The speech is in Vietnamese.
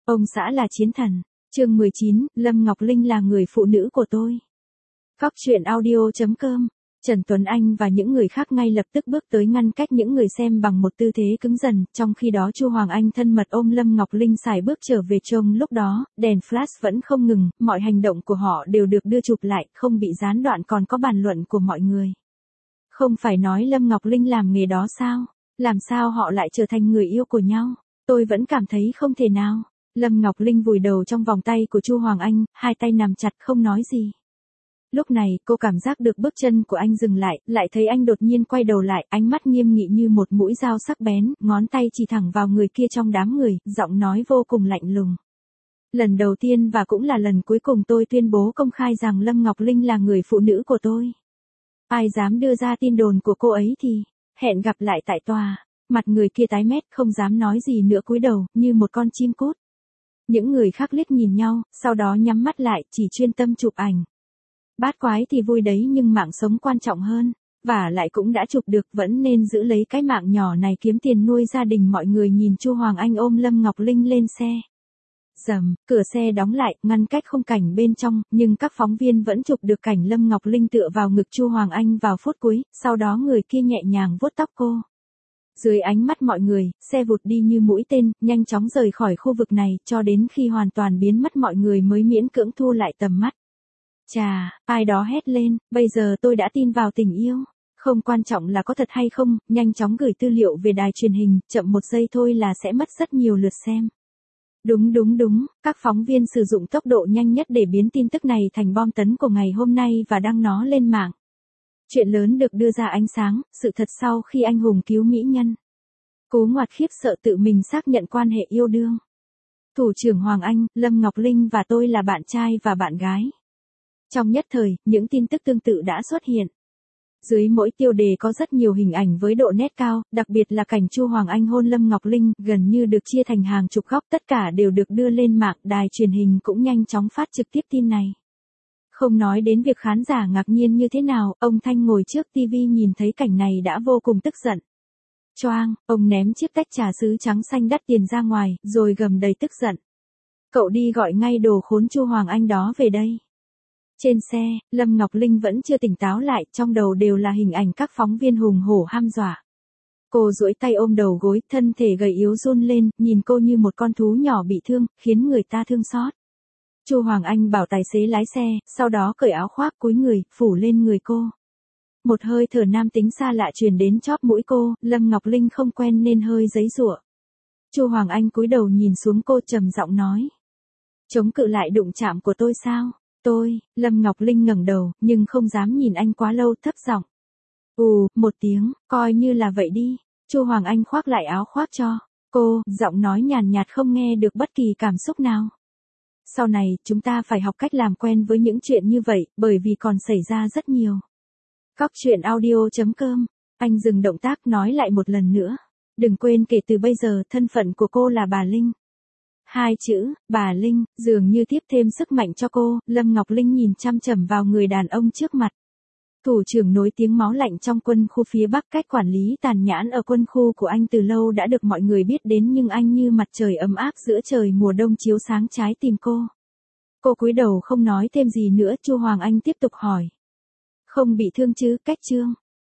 Ông xã là chiến thần. Chương 19, Lâm Ngọc Linh là người phụ nữ của tôi. Cóc truyện audio.com. Trần Tuấn Anh và những người khác ngay lập tức bước tới ngăn cách những người xem bằng một tư thế cứng dần, trong khi đó Chu Hoàng Anh thân mật ôm Lâm Ngọc Linh sải bước trở về trông lúc đó, đèn flash vẫn không ngừng, mọi hành động của họ đều được đưa chụp lại, không bị gián đoạn còn có bàn luận của mọi người. Không phải nói Lâm Ngọc Linh làm nghề đó sao? Làm sao họ lại trở thành người yêu của nhau? Tôi vẫn cảm thấy không thể nào. Lâm Ngọc Linh vùi đầu trong vòng tay của Chu Hoàng Anh, hai tay nắm chặt không nói gì. Lúc này, cô cảm giác được bước chân của anh dừng lại thấy anh đột nhiên quay đầu lại, ánh mắt nghiêm nghị như một mũi dao sắc bén, ngón tay chỉ thẳng vào người kia trong đám người, giọng nói vô cùng lạnh lùng. Lần đầu tiên và cũng là lần cuối cùng tôi tuyên bố công khai rằng Lâm Ngọc Linh là người phụ nữ của tôi. Ai dám đưa ra tin đồn của cô ấy thì, hẹn gặp lại tại tòa. Mặt người kia tái mét không dám nói gì nữa, cúi đầu, như một con chim cút. Những người khác liếc nhìn nhau, sau đó nhắm mắt lại, chỉ chuyên tâm chụp ảnh. Bát quái thì vui đấy nhưng mạng sống quan trọng hơn. Và lại cũng đã chụp được, vẫn nên giữ lấy cái mạng nhỏ này kiếm tiền nuôi gia đình. Mọi người nhìn Chu Hoàng Anh ôm Lâm Ngọc Linh lên xe. Rầm, cửa xe đóng lại, ngăn cách khung cảnh bên trong, nhưng các phóng viên vẫn chụp được cảnh Lâm Ngọc Linh tựa vào ngực Chu Hoàng Anh vào phút cuối, sau đó người kia nhẹ nhàng vuốt tóc cô. Dưới ánh mắt mọi người, xe vụt đi như mũi tên, nhanh chóng rời khỏi khu vực này, cho đến khi hoàn toàn biến mất mọi người mới miễn cưỡng thu lại tầm mắt. Chà, ai đó hét lên, bây giờ tôi đã tin vào tình yêu. Không quan trọng là có thật hay không, nhanh chóng gửi tư liệu về đài truyền hình, chậm một giây thôi là sẽ mất rất nhiều lượt xem. Đúng, các phóng viên sử dụng tốc độ nhanh nhất để biến tin tức này thành bom tấn của ngày hôm nay và đăng nó lên mạng. Chuyện lớn được đưa ra ánh sáng, sự thật sau khi anh hùng cứu mỹ nhân. Cú ngoặt khiếp sợ tự mình xác nhận quan hệ yêu đương. Thủ trưởng Hoàng Anh, Lâm Ngọc Linh và tôi là bạn trai và bạn gái. Trong nhất thời, những tin tức tương tự đã xuất hiện. Dưới mỗi tiêu đề có rất nhiều hình ảnh với độ nét cao, đặc biệt là cảnh Chu Hoàng Anh hôn Lâm Ngọc Linh, gần như được chia thành hàng chục góc, tất cả đều được đưa lên mạng, đài truyền hình cũng nhanh chóng phát trực tiếp tin này. Không nói đến việc khán giả ngạc nhiên như thế nào, ông Thanh ngồi trước TV nhìn thấy cảnh này đã vô cùng tức giận. Choang, ông ném chiếc tách trà sứ trắng xanh đắt tiền ra ngoài, rồi gầm đầy tức giận. Cậu đi gọi ngay đồ khốn Chu Hoàng Anh đó về đây. Trên xe, Lâm Ngọc Linh vẫn chưa tỉnh táo lại, trong đầu đều là hình ảnh các phóng viên hùng hổ hăm dọa. Cô duỗi tay ôm đầu gối, thân thể gầy yếu run lên, nhìn cô như một con thú nhỏ bị thương, khiến người ta thương xót. Chu Hoàng Anh bảo tài xế lái xe, sau đó cởi áo khoác cúi người, phủ lên người cô. Một hơi thở nam tính xa lạ truyền đến chóp mũi cô, Lâm Ngọc Linh không quen nên hơi giãy giụa. Chu Hoàng Anh cúi đầu nhìn xuống cô trầm giọng nói. Chống cự lại đụng chạm của tôi sao? Lâm Ngọc Linh ngẩng đầu, nhưng không dám nhìn anh quá lâu, thấp giọng. Một tiếng, coi như là vậy đi. Chu Hoàng Anh khoác lại áo khoác cho cô, giọng nói nhàn nhạt không nghe được bất kỳ cảm xúc nào. Sau này, chúng ta phải học cách làm quen với những chuyện như vậy, bởi vì còn xảy ra rất nhiều. Cóc truyện audio.com. Anh dừng động tác nói lại một lần nữa. Đừng quên kể từ bây giờ, thân phận của cô là bà Linh. Hai chữ, bà Linh, dường như tiếp thêm sức mạnh cho cô. Lâm Ngọc Linh nhìn chăm chằm vào người đàn ông trước mặt. Thủ trưởng nổi tiếng máu lạnh trong quân khu phía Bắc, cách quản lý tàn nhẫn ở quân khu của anh từ lâu đã được mọi người biết đến, nhưng anh như mặt trời ấm áp giữa trời mùa đông chiếu sáng trái tim cô. Cô cúi đầu không nói thêm gì nữa. Chu Hoàng Anh tiếp tục hỏi. Không bị thương chứ? Cách Trương